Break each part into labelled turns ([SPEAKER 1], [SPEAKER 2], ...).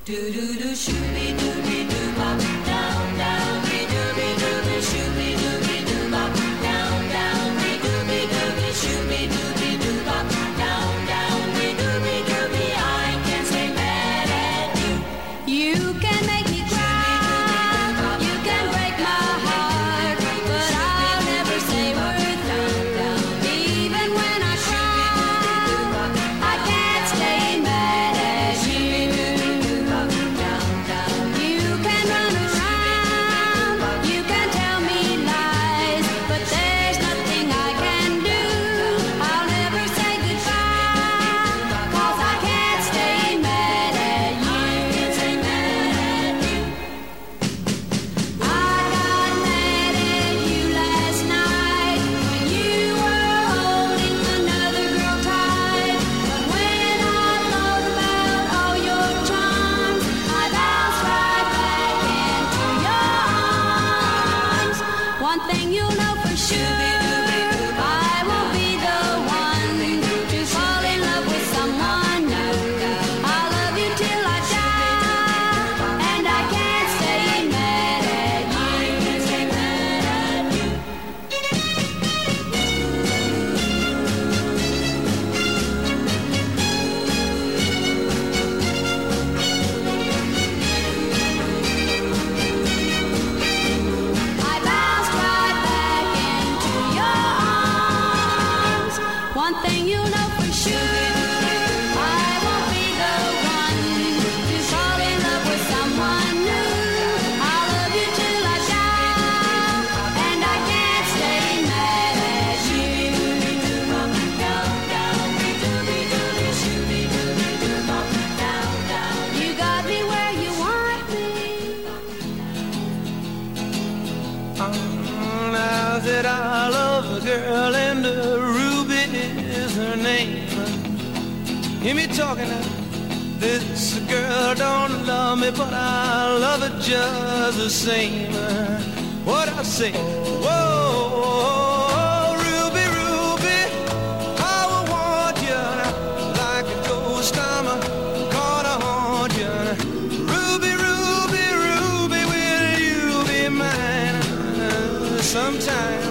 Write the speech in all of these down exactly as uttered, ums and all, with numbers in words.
[SPEAKER 1] Hear me talking now. This girl don't love me, but I love her just the same. What I say? Whoa, Ruby, Ruby, I will want you like a ghost. I'm gonna haunt you. Ruby, Ruby, Ruby, will you be mine? Sometime,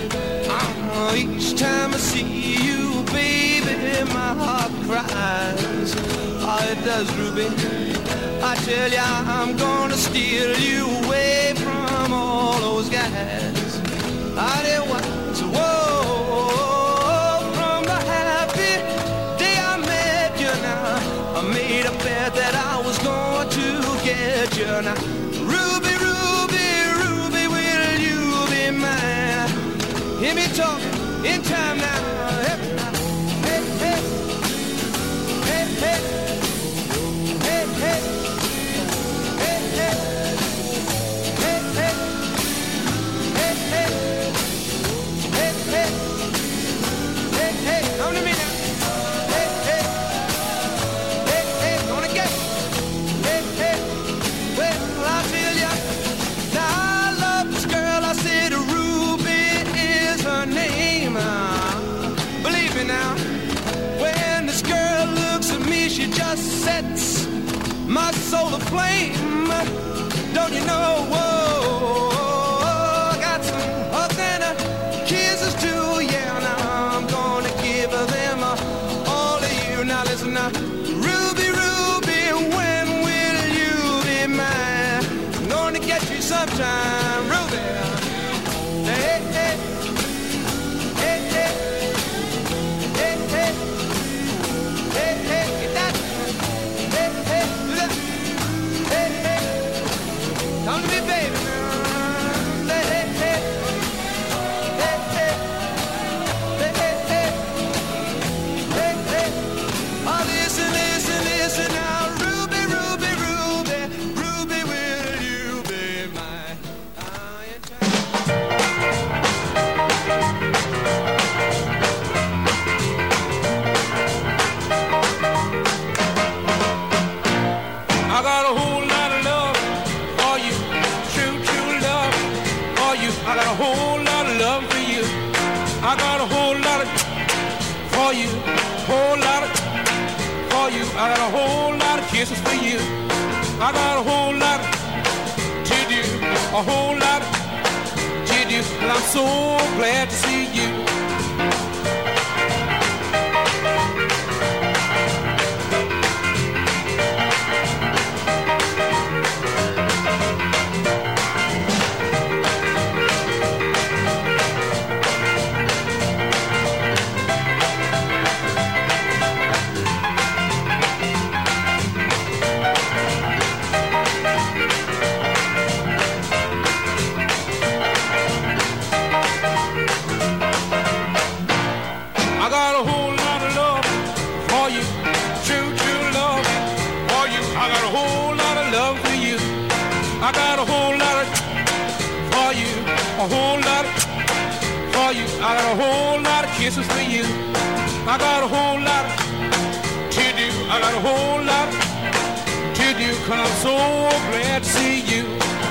[SPEAKER 1] oh, each time I see you, baby, my heart cries. Oh, it does, Ruby. I tell ya, I'm gonna steal you away from all those guys. I didn't want to, whoa, from the happy day I met you now. I made a bet that I was going to get you now. Ruby, Ruby, Ruby, will you be mine? Hear me talking in time now. Hey, hey, hey, hey, hey, hey, hey, hey, hey, hey, hey, hey, hey, hey, hey, hey, come to me now. Hey, hey, hey, hey, gonna get you. Hey, hey, well, I'll tell ya. Now I love this girl, I said Ruby is her name. Believe me now, when this girl looks at me, she just sets my soul aflame. Don't you know, whoa, I got some hugs and uh, kisses too, yeah. Now I'm gonna give them uh, all of you. Now listen now, Ruby, Ruby, when will you be mine? I'm gonna get you sometime, Ruby. Hey, hey, hey, hey, hey, hey, hey, hey, get that, hey, hey, do that, hey, hey, come to me, baby. Say, hey, hey, hey, hey, hey, hey, hey, hey, hey. Oh, listen, listen, listen now, Ruby, Ruby, Ruby, Ruby, will you be mine? I ain't trying. I got a whole lot of love for you, true, true love for you. I got a whole lot of love for you. I got a whole lot of for you, whole lot of for you. I got a whole lot of kisses for you. I got a whole lot to do, a whole lot to do, and I'm so glad to see you. I got a whole lot of for you, a whole lot of for you. I got a whole lot of kisses for you. I got a whole lot to do. I got a whole lot to do, 'cause I'm so glad to see you.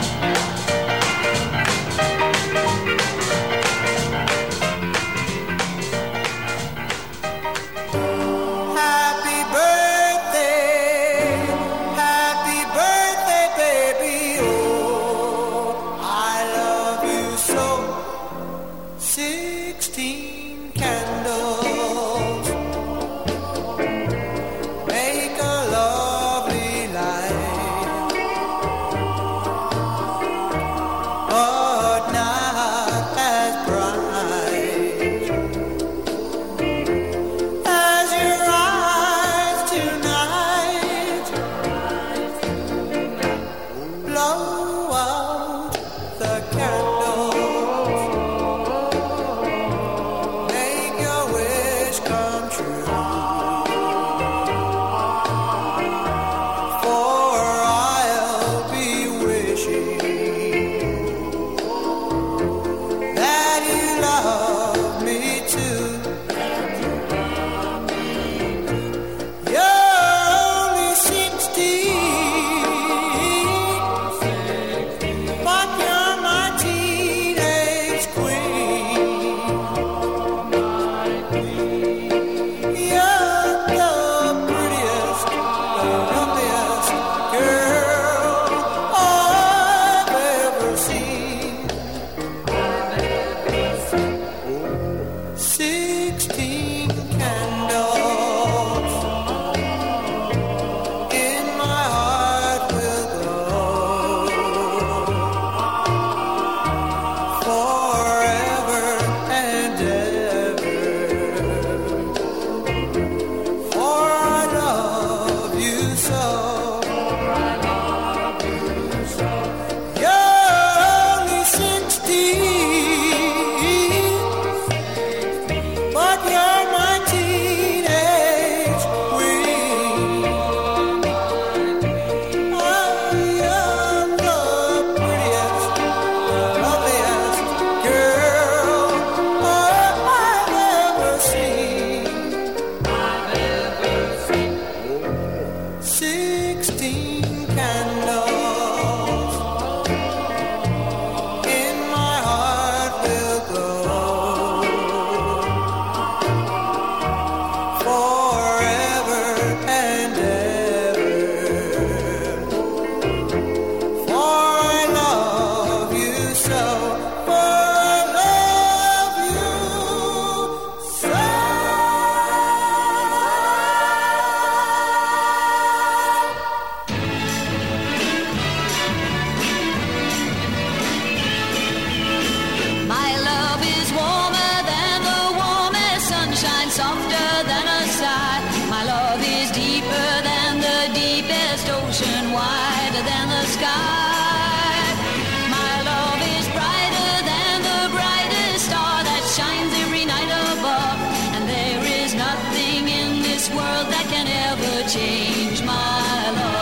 [SPEAKER 2] Change my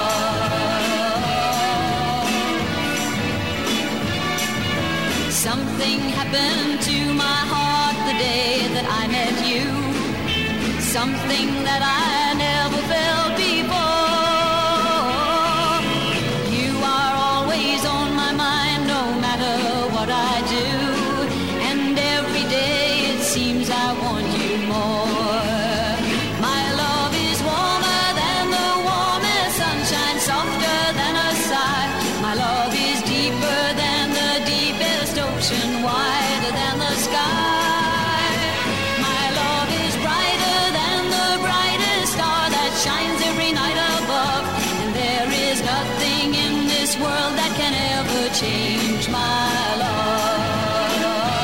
[SPEAKER 2] love. Something happened to my heart the day that I met you. Something that I never felt before. You are always on my mind, no matter what I do. And every day it seems I want you more. Softer than a nothing in this world that can ever change my love.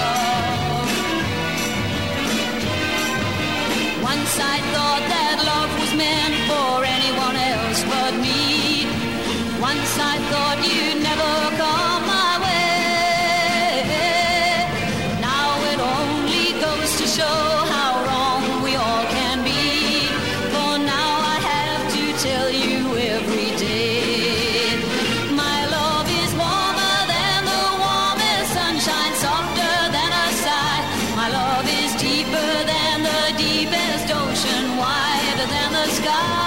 [SPEAKER 2] Once I thought that love was meant for anyone else but me. Once I thought you'd never come my way. Now it only goes to show how wrong we all can be. For now I have to tell you every day, my love is warmer than the warmest sunshine, softer than a sigh. My love is deeper than the deepest ocean, wider than the sky.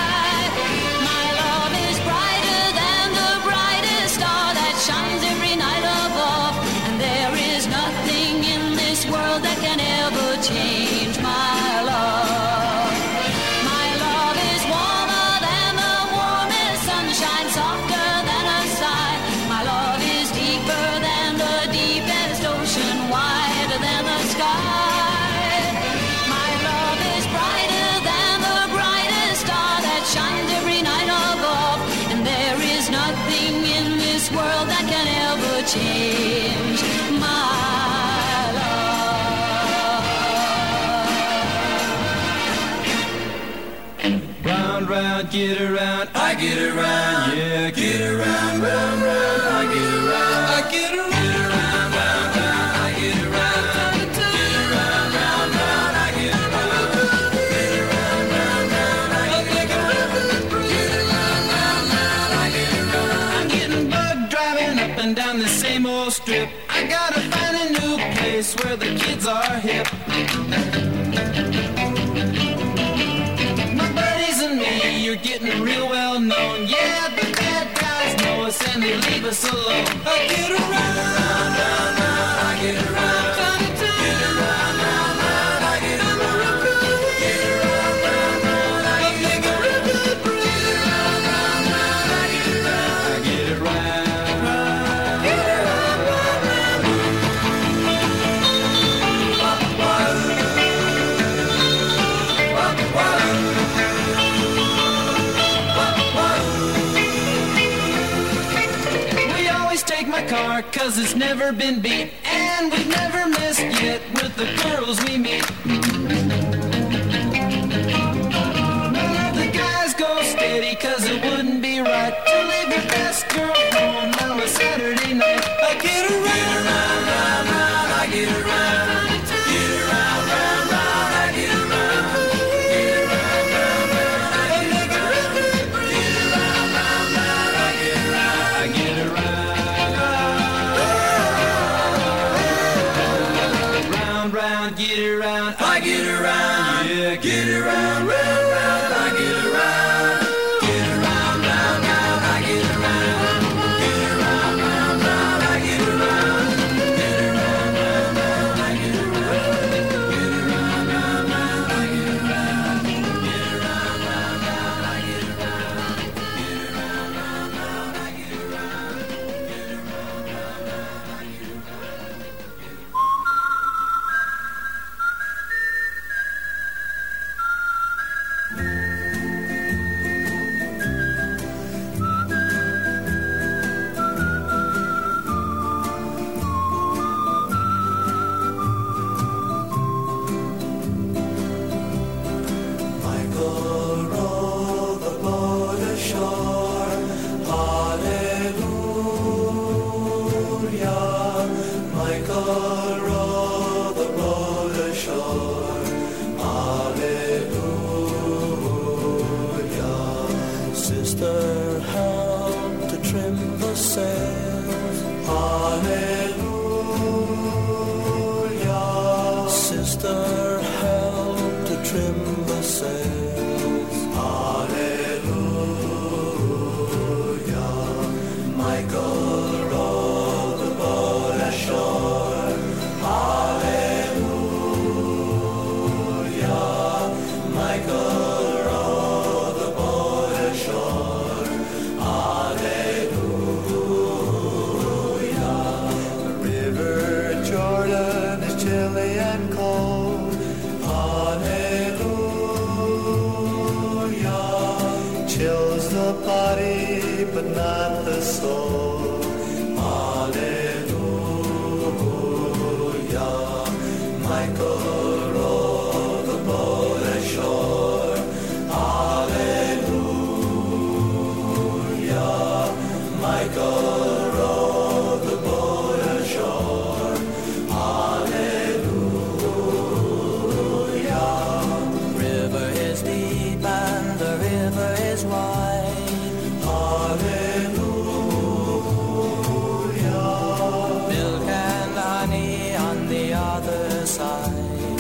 [SPEAKER 2] Shines every night above, and there is nothing in this world that can ever change my love. My love is warmer than the warmest sunshine, softer than a sigh. My love is deeper than the deepest ocean, wider than the sky. My love is brighter than the brightest star that shines every night above, and there is nothing in this world that can ever change my
[SPEAKER 1] love. Round, round, get around, I get around, yeah, get around, round, round, I get around, I get around, get around, round, round, I get around, get around, round, round, I get around, get around, round, round, I get around, get around, round, round, I get around. I'm getting bugged driving up and down the same old strip. I gotta find a new place where the kids are hip. My buddies and me, you're getting real well known. Yeah, the bad guys know us and they leave us alone. I get around, round, round, round, I get around, get around, round, round, I get around, get around, round, round, I get around, get around, round, round, I get around, I get around. Car, cause it's never been beat, and we've never missed yet with the girls we meet. None of the guys go steady, cause it wouldn't be right to leave your best girl home on a Saturday night. I get around, round, round, round, I get around, get around, round, round, I get around, get around, round, round, I get around, get around, round, round, I get around, I get around. Get around, I get around, yeah, get around, round, round, I get around, get around, round, round, I get around, get around, round, round, I get around, get around, round, round, I get around, get around, round, round, I get around, get around, round, round, I get around, get around, round, round, I get around, get around, round, round, I get around.
[SPEAKER 3] body, but not the soul. Hallelujah. Michael rowed the boat ashore. Hallelujah. Michael rowed the boat ashore. Hallelujah. River is deep and the river is wide. Hallelujah. Milk and honey on the other side.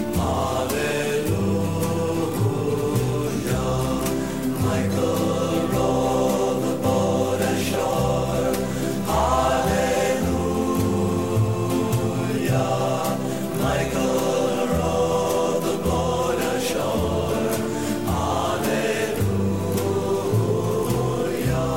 [SPEAKER 3] Hallelujah. Michael rowed the boat ashore. Hallelujah. Michael rowed the boat ashore. Hallelujah.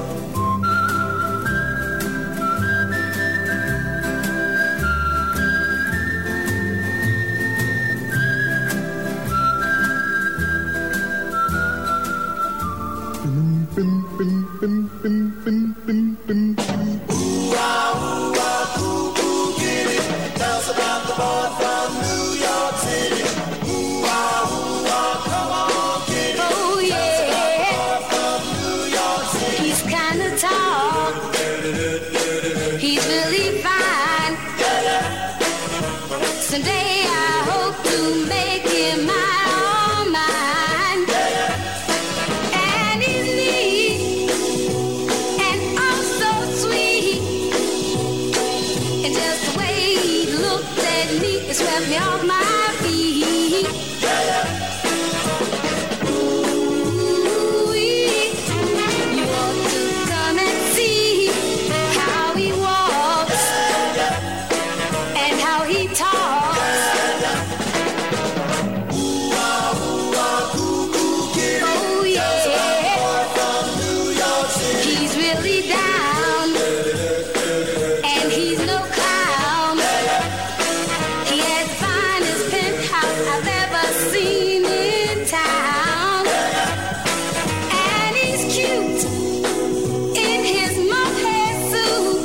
[SPEAKER 2] Oh yeah, he's kinda tall. He's really fine. Someday I hope to make him my own mine. And he's neat and oh so sweet. And just the way he looked at me, it swept me off my feet. Ooh-wee. You ought to come and see how he walks and how he talks. Oh yeah, he's really down and he's no clown. He has the finest penthouse I've ever seen in town. And he's cute in his mohair suit.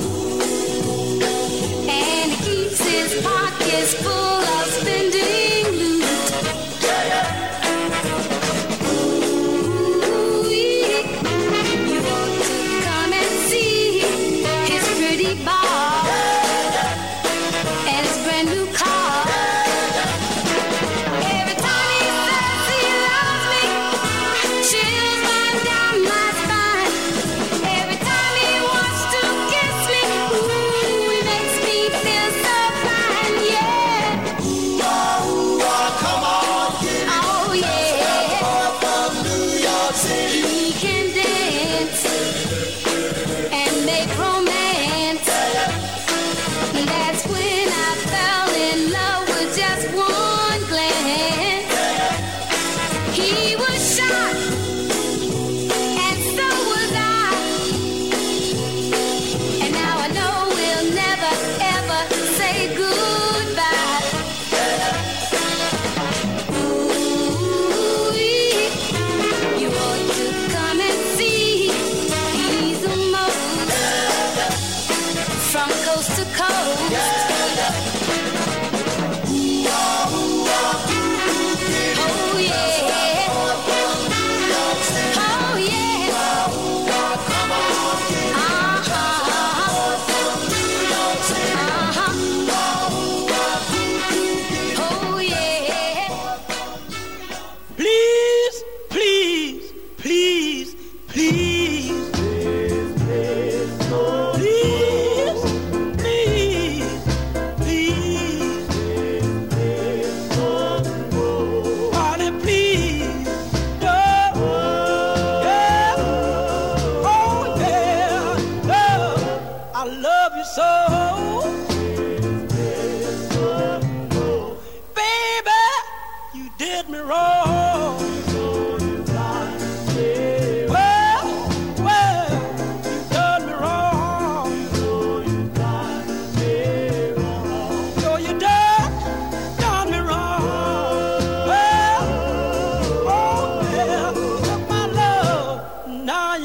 [SPEAKER 2] And he keeps his pockets full of spending loot. Ooh-wee. You ought to come and see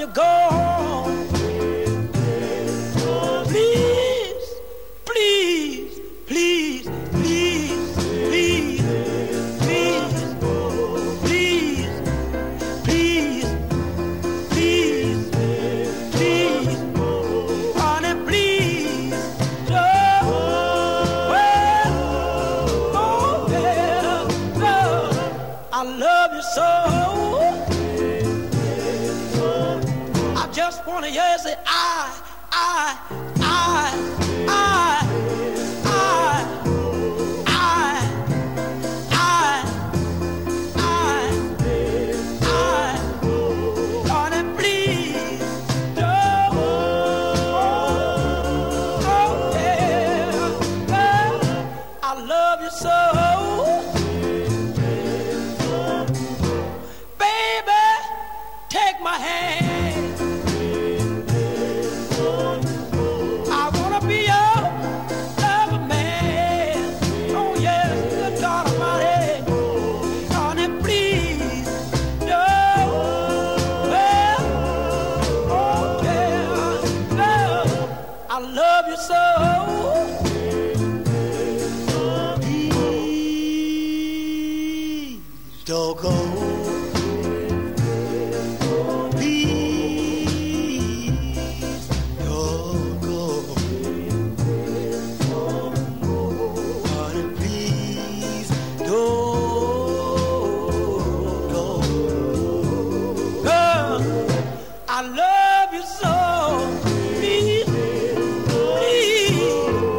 [SPEAKER 4] go home. Please, please, please, please, please, please, please, please, please, please, honey, please, oh, well, oh, yeah, love, I love you so. I just wanna hear you say, I, I, I, I, I, I, I, I, I, honey, please, don't, oh, yeah, well, I love you so, baby, take my hand. Don't go, please, don't go, honey, please, don't go, girl, I love you so, please, please.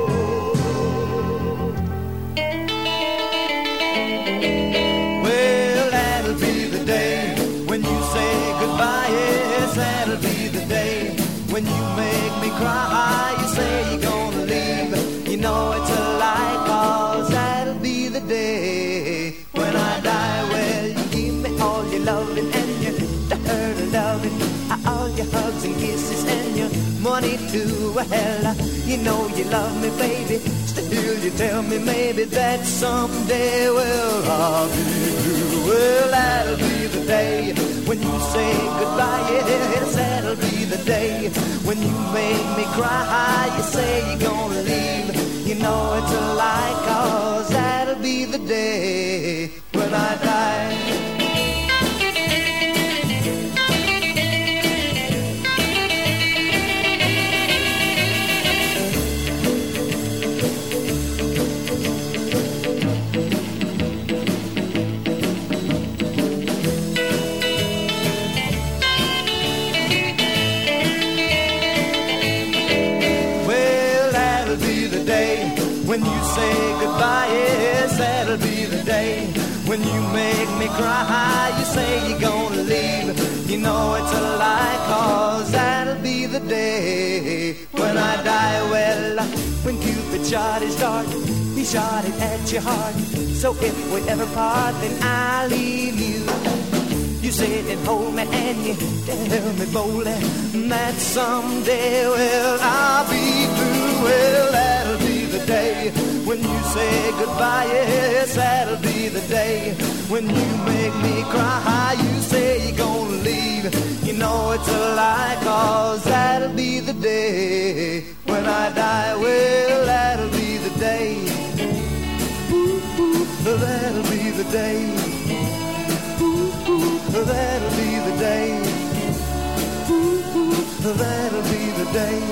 [SPEAKER 4] When you make me cry, you say you're gonna leave. You know it's a lie, 'cause that'll be the day when I die. Well, you give me all your loving and your hurt and loving, all your hugs and kisses and your money too. Well, you know you love me, baby. Still you tell me maybe that someday, well, I'll be blue. Well, that'll be the day when you say goodbye. Yes, that'll be the day when you make me cry. You say you're gonna leave. You know it's a lie, 'cause that'll be the day when I die. When you say goodbye, yes, that'll be the day when you make me cry. You say you're gonna leave. You know it's a lie, 'cause that'll be the day when I die. Well, when Cupid shot his dart, he shot it at your heart. So if we ever part, then I'll leave you. You sit and hold me and you tell me boldly that someday, well, I'll be through. Well, that'll be the day when you say goodbye. Yes, that'll be the day when you make me cry. You say you're gonna leave. You know it's a lie, 'cause that'll be the day when I die. Well, that'll be the day. Ooh, ooh, that'll be the day. That'll be the day. Ooh, ooh, that'll be the day.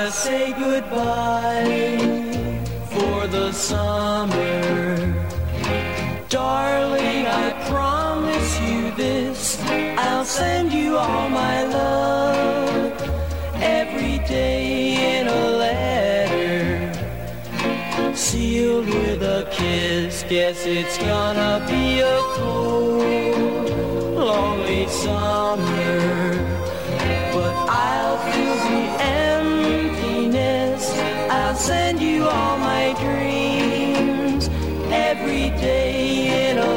[SPEAKER 3] gotta say goodbye for the summer. Darling, I promise you this, I'll send you all my love every day in a letter, sealed with a kiss. Guess it's gonna be a cold, lonely summer, but I'll feel the emptiness. I'll send you all my dreams every day in a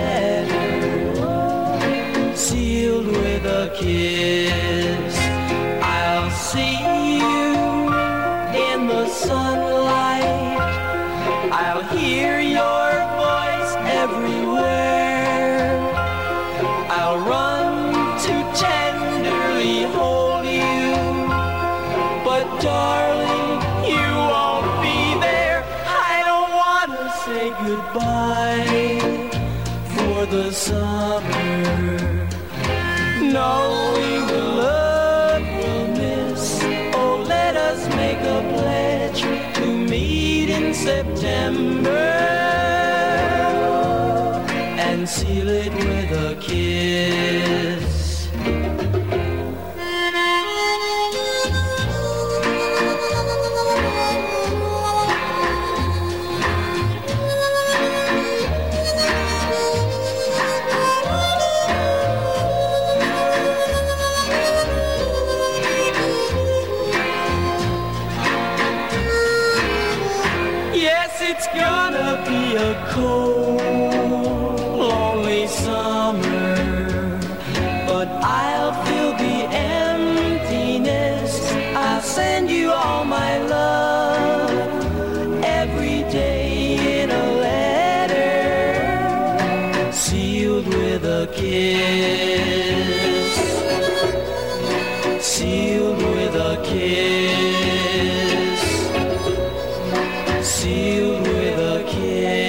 [SPEAKER 3] letter, sealed with a kiss. I'll see you in the sunlight, I'll hear your voice everywhere, I'll run to tenderly hold you, but darling, you won't be there. I don't want to say goodbye for the summer, knowing the love we'll miss. Oh, let us make a pledge to meet in September and seal it with a kiss. It's gonna be a cold, lonely summer, but I'll feel the emptiness. I'll send you all my love every day in a letter, sealed with a kiss, sealed with a kiss, sealed with a kiss.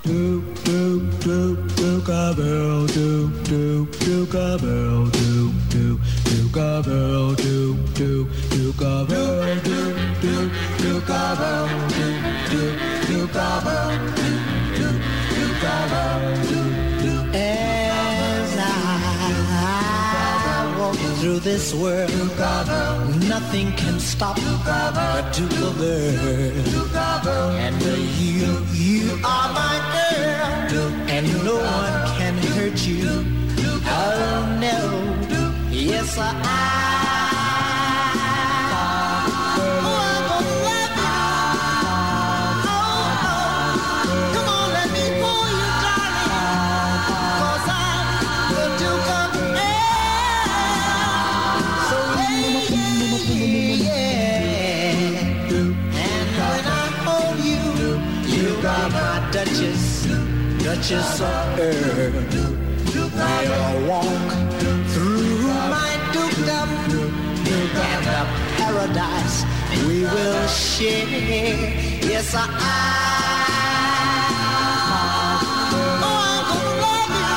[SPEAKER 3] do do do do cowbell do do do cowbell do do do cowbell do do do cowbell do do do cowbell do do do cowbell do do do cowbell do do.
[SPEAKER 4] As I walk through this world, nothing can stop the Duke of Earl. And you, you are my girl, and no one can hurt you. Oh no, yes I. Duchess, Duchess of Earl. We'll walk through my dukedom, and the paradise we will share. Yes, I. Oh, I'm gonna love you.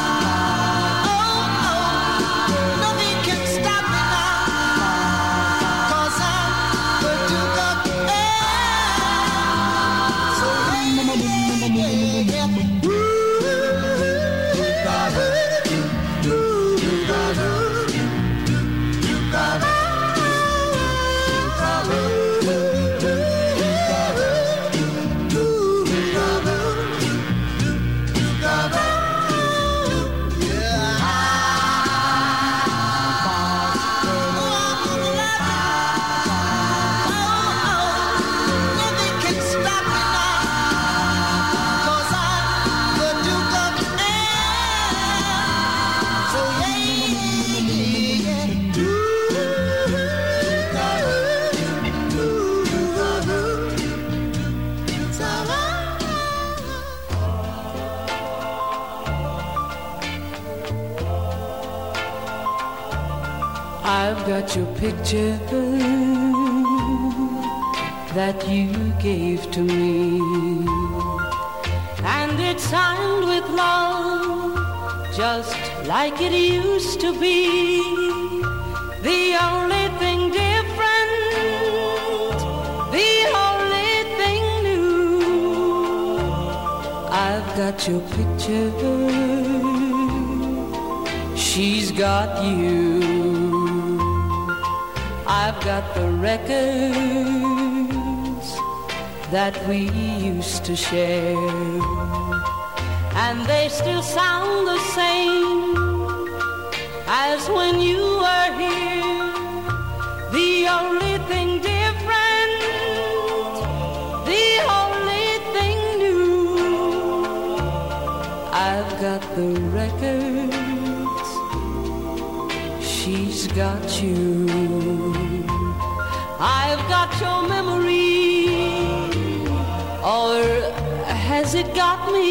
[SPEAKER 4] Oh, oh, nothing can stop me now, 'cause I'm the Duke of Earl. So
[SPEAKER 5] I've got your picture that you gave to me, and it's signed with love, just like it used to be. The only thing different, the only thing new, I've got your picture, she's got you. I've got the records that we used to share, and they still sound the same as when you were here. The only thing different, the only thing new, I've got the records, she's got you. I've got your memory, or has it got me?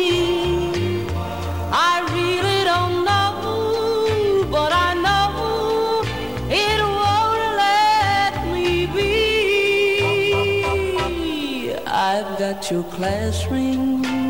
[SPEAKER 5] I really don't know, but I know it won't let me be. I've got your class ring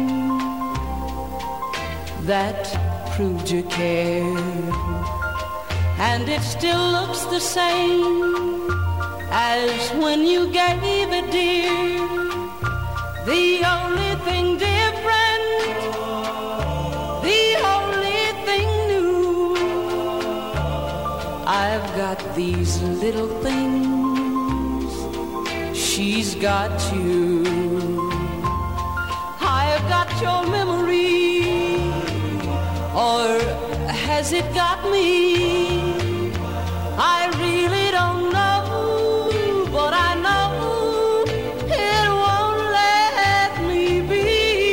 [SPEAKER 5] that proved you cared, and it still looks the same as when you gave it, dear. The only thing different, the only thing new, I've got these little things, she's got you. I've got your memory, or has it got me? I really don't know, but I know it won't let me be.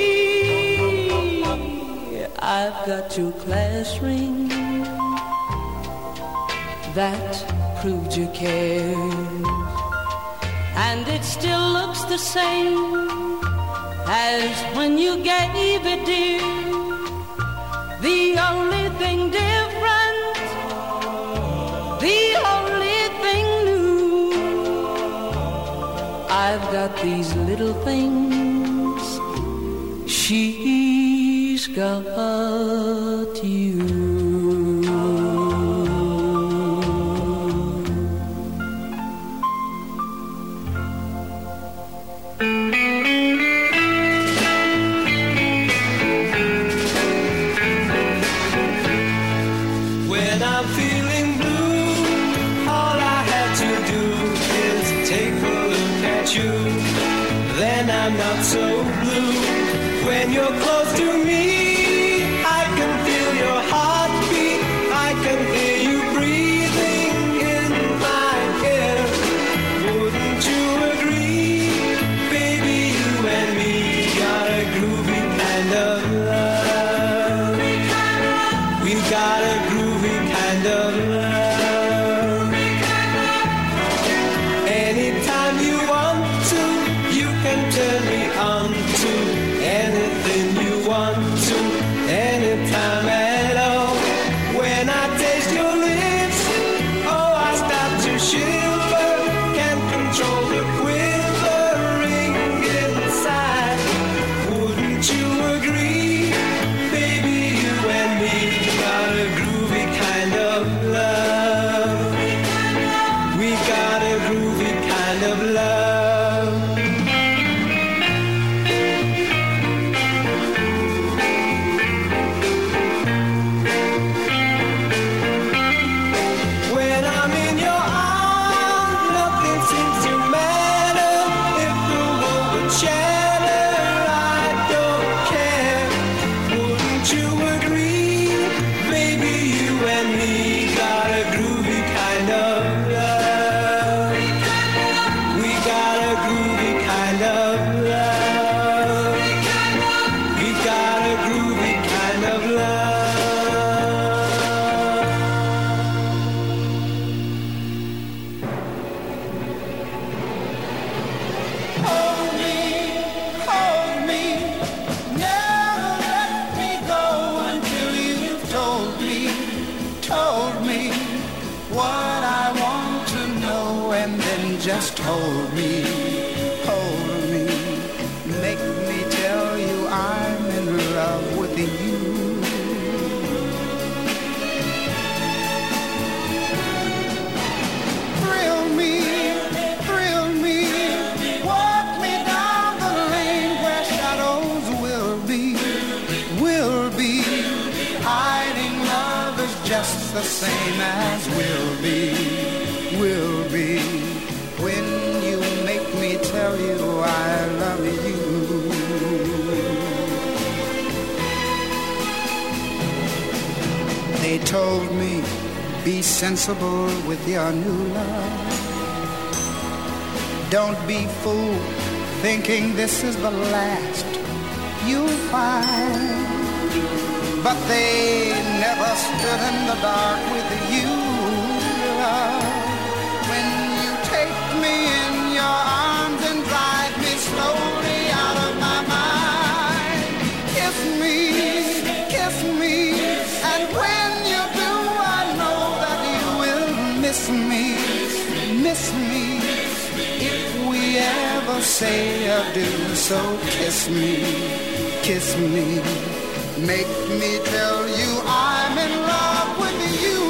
[SPEAKER 5] I've got your class ring that proved you cared, and it still looks the same as when you gave it, dear. The only thing different, the only thing new, I've got these little things, she's got you.
[SPEAKER 1] When I'm feeling blue, all I have to do is take a look at you. Then I'm not so blue. When you're close to me, I can feel your heartbeat. I can hear you breathing in my ear. Wouldn't you agree? Baby, you and me got a groovy kind of love. We got a groovy kind of love. Anytime you want to, you can turn me on to anything you want to, anytime at all. When I taste your lips, oh, I start to shiver. Can't control the quivering inside. Wouldn't you agree? Baby, you and me got a groovy kind of love. We got a groovy kind of love. When I'm in your arms, nothing seems to matter. If the world would shatter, I don't care. Wouldn't you agree? Baby, you and me got a groovy kind of love. We got a groovy kind of love. We got a groovy kind of love. Hold me, hold me, never let me go until you've told me, told me what I want to know, and then just hold me, hold me, make me tell you I'm in love with you. Thrill me, thrill me, walk me down the lane where shadows will be, will be. Hiding love is just the same as will be, will be. When you make me tell you I love you. They told me, be sensible with your new love. Don't be fooled thinking this is the last you'll find. But they never stood in the dark with you, love. When you take me in your arms and drive me slowly out of my mind. Kiss me, kiss me, and when you do, I know that you will miss me, miss me. If we ever say adieu, so kiss me, kiss me. Make me tell you I'm in love with you.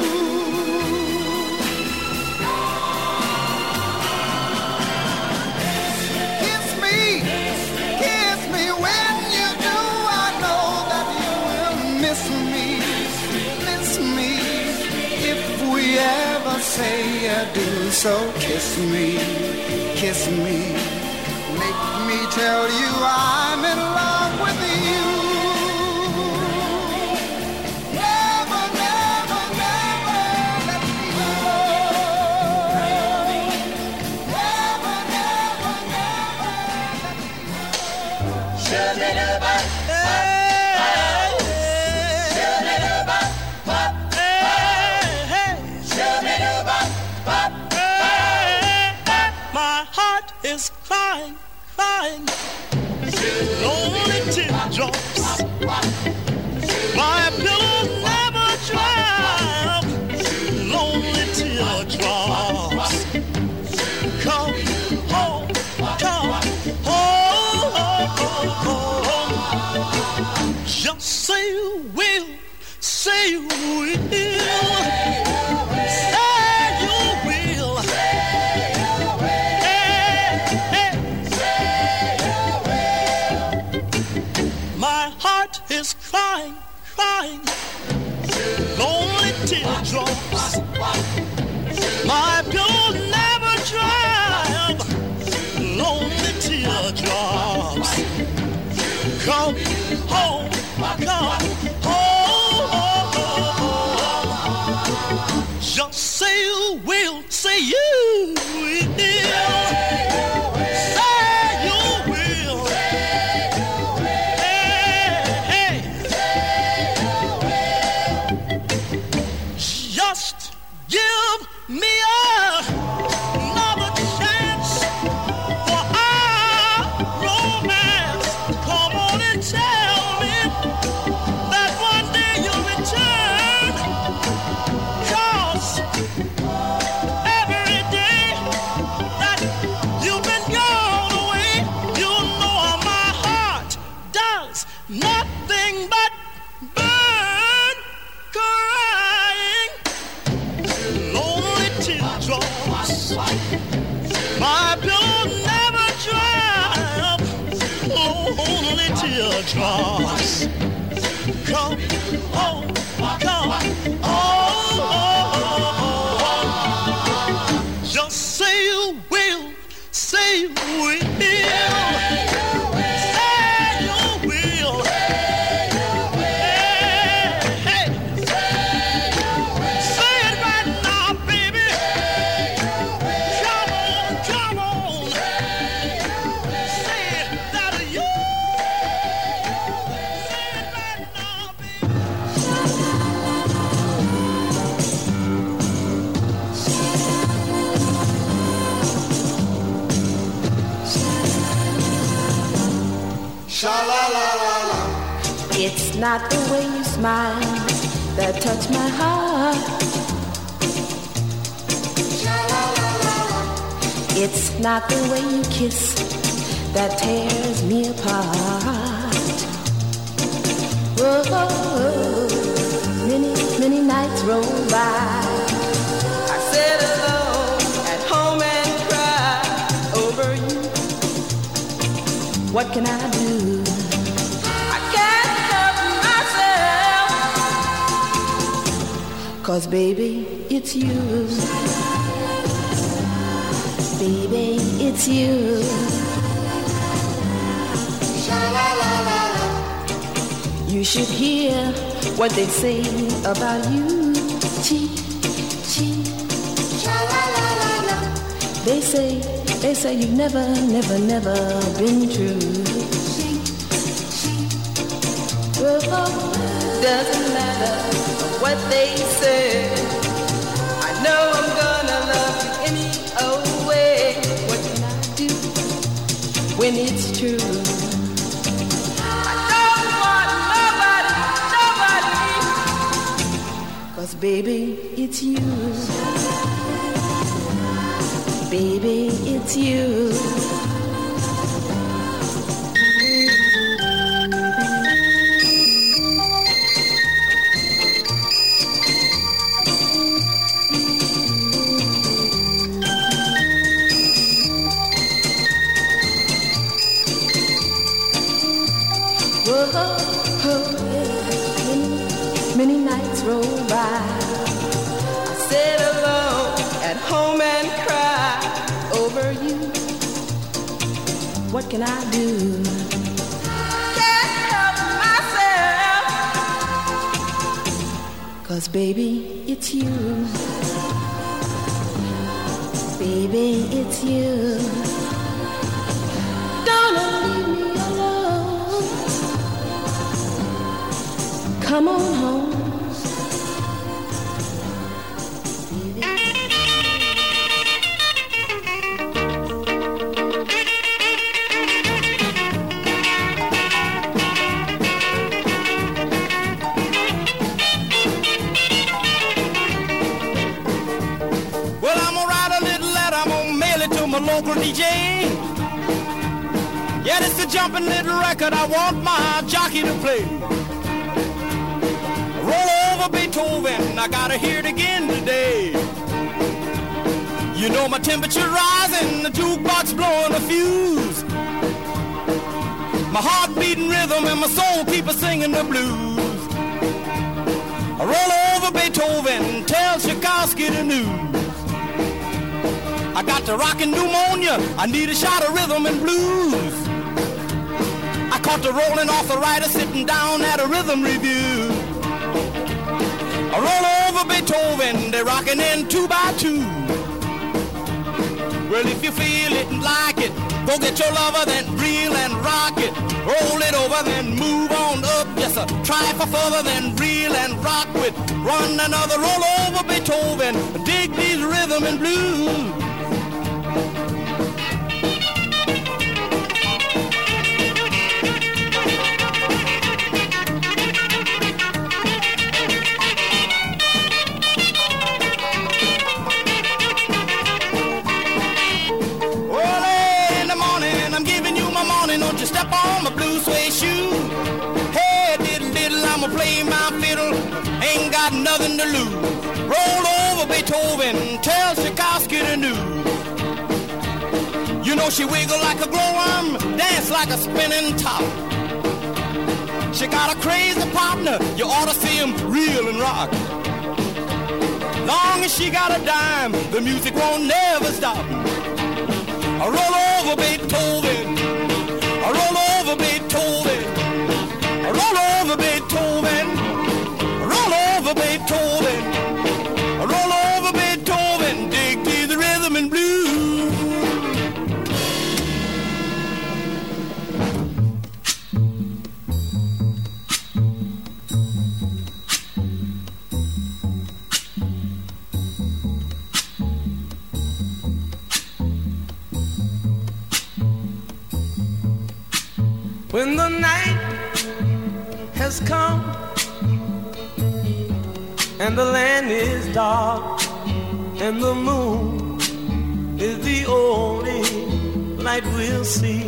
[SPEAKER 1] Kiss me, kiss me. When you do, I know that you will miss me, miss me. If we ever say adieu, so kiss me, kiss me. Make me tell you I'm in love with you. Never, never, never let me go. Never, never, never let me
[SPEAKER 6] My heart is crying, crying, lonely teardrops. My pillow never dry, lonely teardrops. Come home, come home, home, home. Just say you will, say you will. Is crying, crying, lonely teardrops. My pillow never dry, lonely teardrops. Come home, come home. Just say you will, say you will. Teardrops. Come home, come home. Just say you will, say you will.
[SPEAKER 5] It's not the way you smile that touch my heart. It's not the way you kiss that tears me apart. Whoa, many, many nights roll by. I sit alone at home and cry over you. What can I do? Cause baby, it's you. Baby, it's you. You should hear what they say about you. Cheat, cheat. They say, they say you've never, never, never been true. Oh, doesn't matter what they say. I know I'm gonna love you any old way. What can I do when it's true? I don't want nobody, nobody. Cause baby, it's you. Baby, it's you. Many nights roll by. I sit alone at home and cry over you. What can I do? Can't help myself. Cause baby, it's you. Baby, it's you. Don't leave me alone. Come on home. My local D J. Yeah, this is a jumping little record I want my jockey to play.
[SPEAKER 4] over Beethoven, I gotta hear it again today. You know my temperature rising, the jukebox blowing a fuse. My heart beating rhythm and my soul keep a singing the blues. I roll over Beethoven, tell Tchaikovsky the news. I got the rockin' pneumonia, I need a shot of rhythm and blues. I caught the rolling arthritis sitting down at a rhythm review. I roll over Beethoven, they're rockin' in two by two. Well, if you feel it and like it, go get your lover, then reel and rock it. Roll it over, then move on up. Just a try for further, then reel and rock with one another. Roll over Beethoven, dig these rhythm and blues. Step on my blue suede shoe. Hey, diddle diddle, I'ma play my fiddle. Ain't got nothing to lose. Roll over Beethoven, tell Tchaikovsky the news. You know she wiggle like a glowworm, dance like a spinning top. She got a crazy partner, you ought to see him reel and rock. Long as she got a dime, the music won't never stop. I roll over Beethoven, I roll over Beethoven, I roll over Beethoven, I roll over Beethoven, I roll over Beethoven, dig to the rhythm and blues. When the night has come and the land is dark and the moon is the only light we'll see.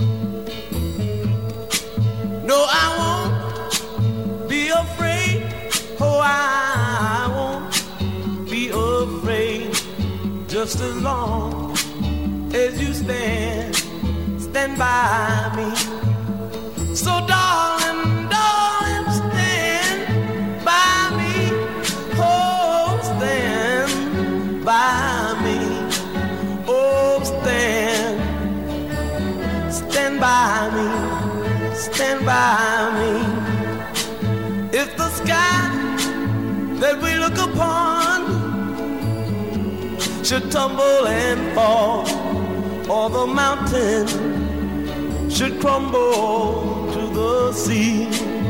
[SPEAKER 4] No, I won't be afraid. Oh, I won't be afraid. Just as long as you stand, stand by me. So darling, darling, stand by me. Oh, stand by me. Oh, stand, stand by me. Stand by me. If the sky that we look upon should tumble and fall, or the mountain should crumble to the sea,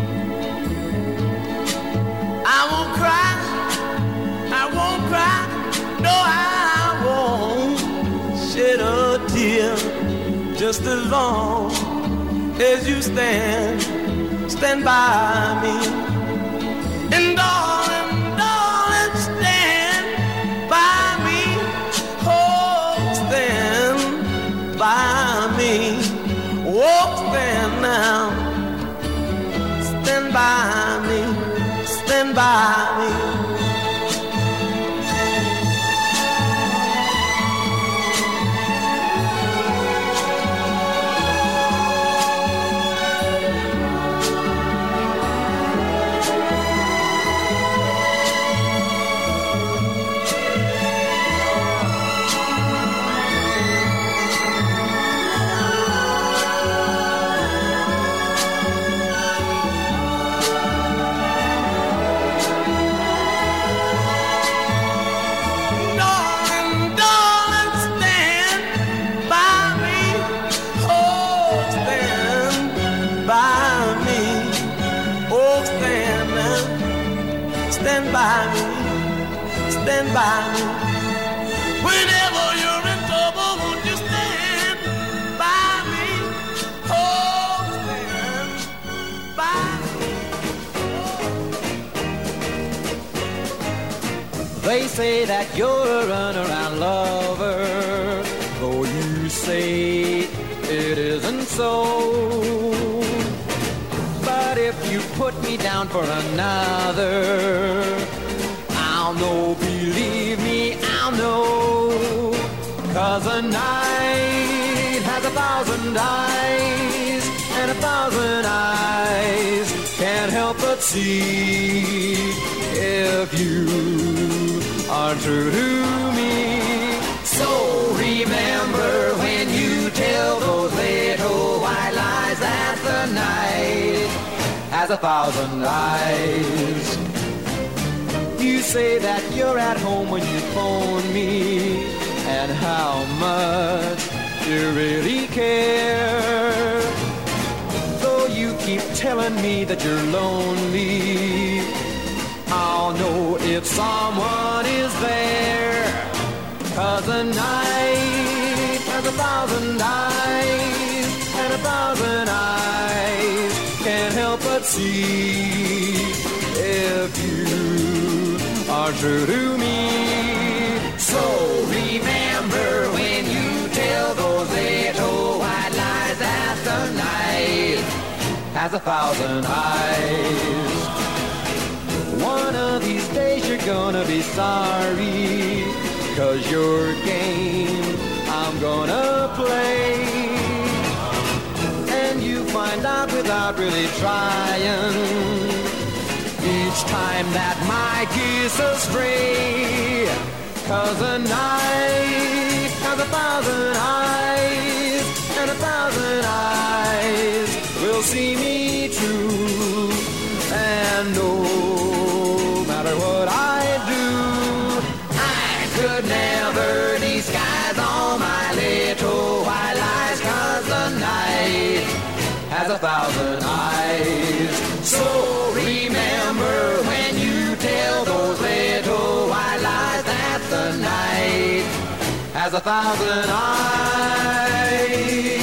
[SPEAKER 4] I won't cry, I won't cry, no, I won't shed a tear. Just as long as you stand, stand by me. And darling, darling, stand by me. Oh, stand by me. Oh, stand now, stand by me, stand by me. Stand by me, stand by me. Whenever you're in trouble, won't you stand by me? Oh, stand by me.
[SPEAKER 7] They say that you're a runaround lover, though you say it isn't so. But if you put me down for another, I'll know, believe me, I'll know. 'Cause a night has a thousand eyes, and a thousand eyes can't help but see if you are true to me. So remember when you tell those little white lies that the night has a thousand eyes. You say that you're at home when you phone me, and how much you really care. Though you keep telling me that you're lonely, I'll know if someone is there. 'Cause the night has a thousand eyes, and a thousand eyes can't help but see if you are true to me. So remember when you tell those little white lies that the night has a thousand eyes. One of these days you're gonna be sorry, 'cause your game I'm gonna play, and you find out without really trying each time that my kiss astray. 'Cause the night has a thousand eyes, and a thousand eyes will see me true. And no matter what I do, I could never disguise all my little white lies. 'Cause the night has a thousand eyes. So remember when you tell those little white lies that the night has a thousand eyes.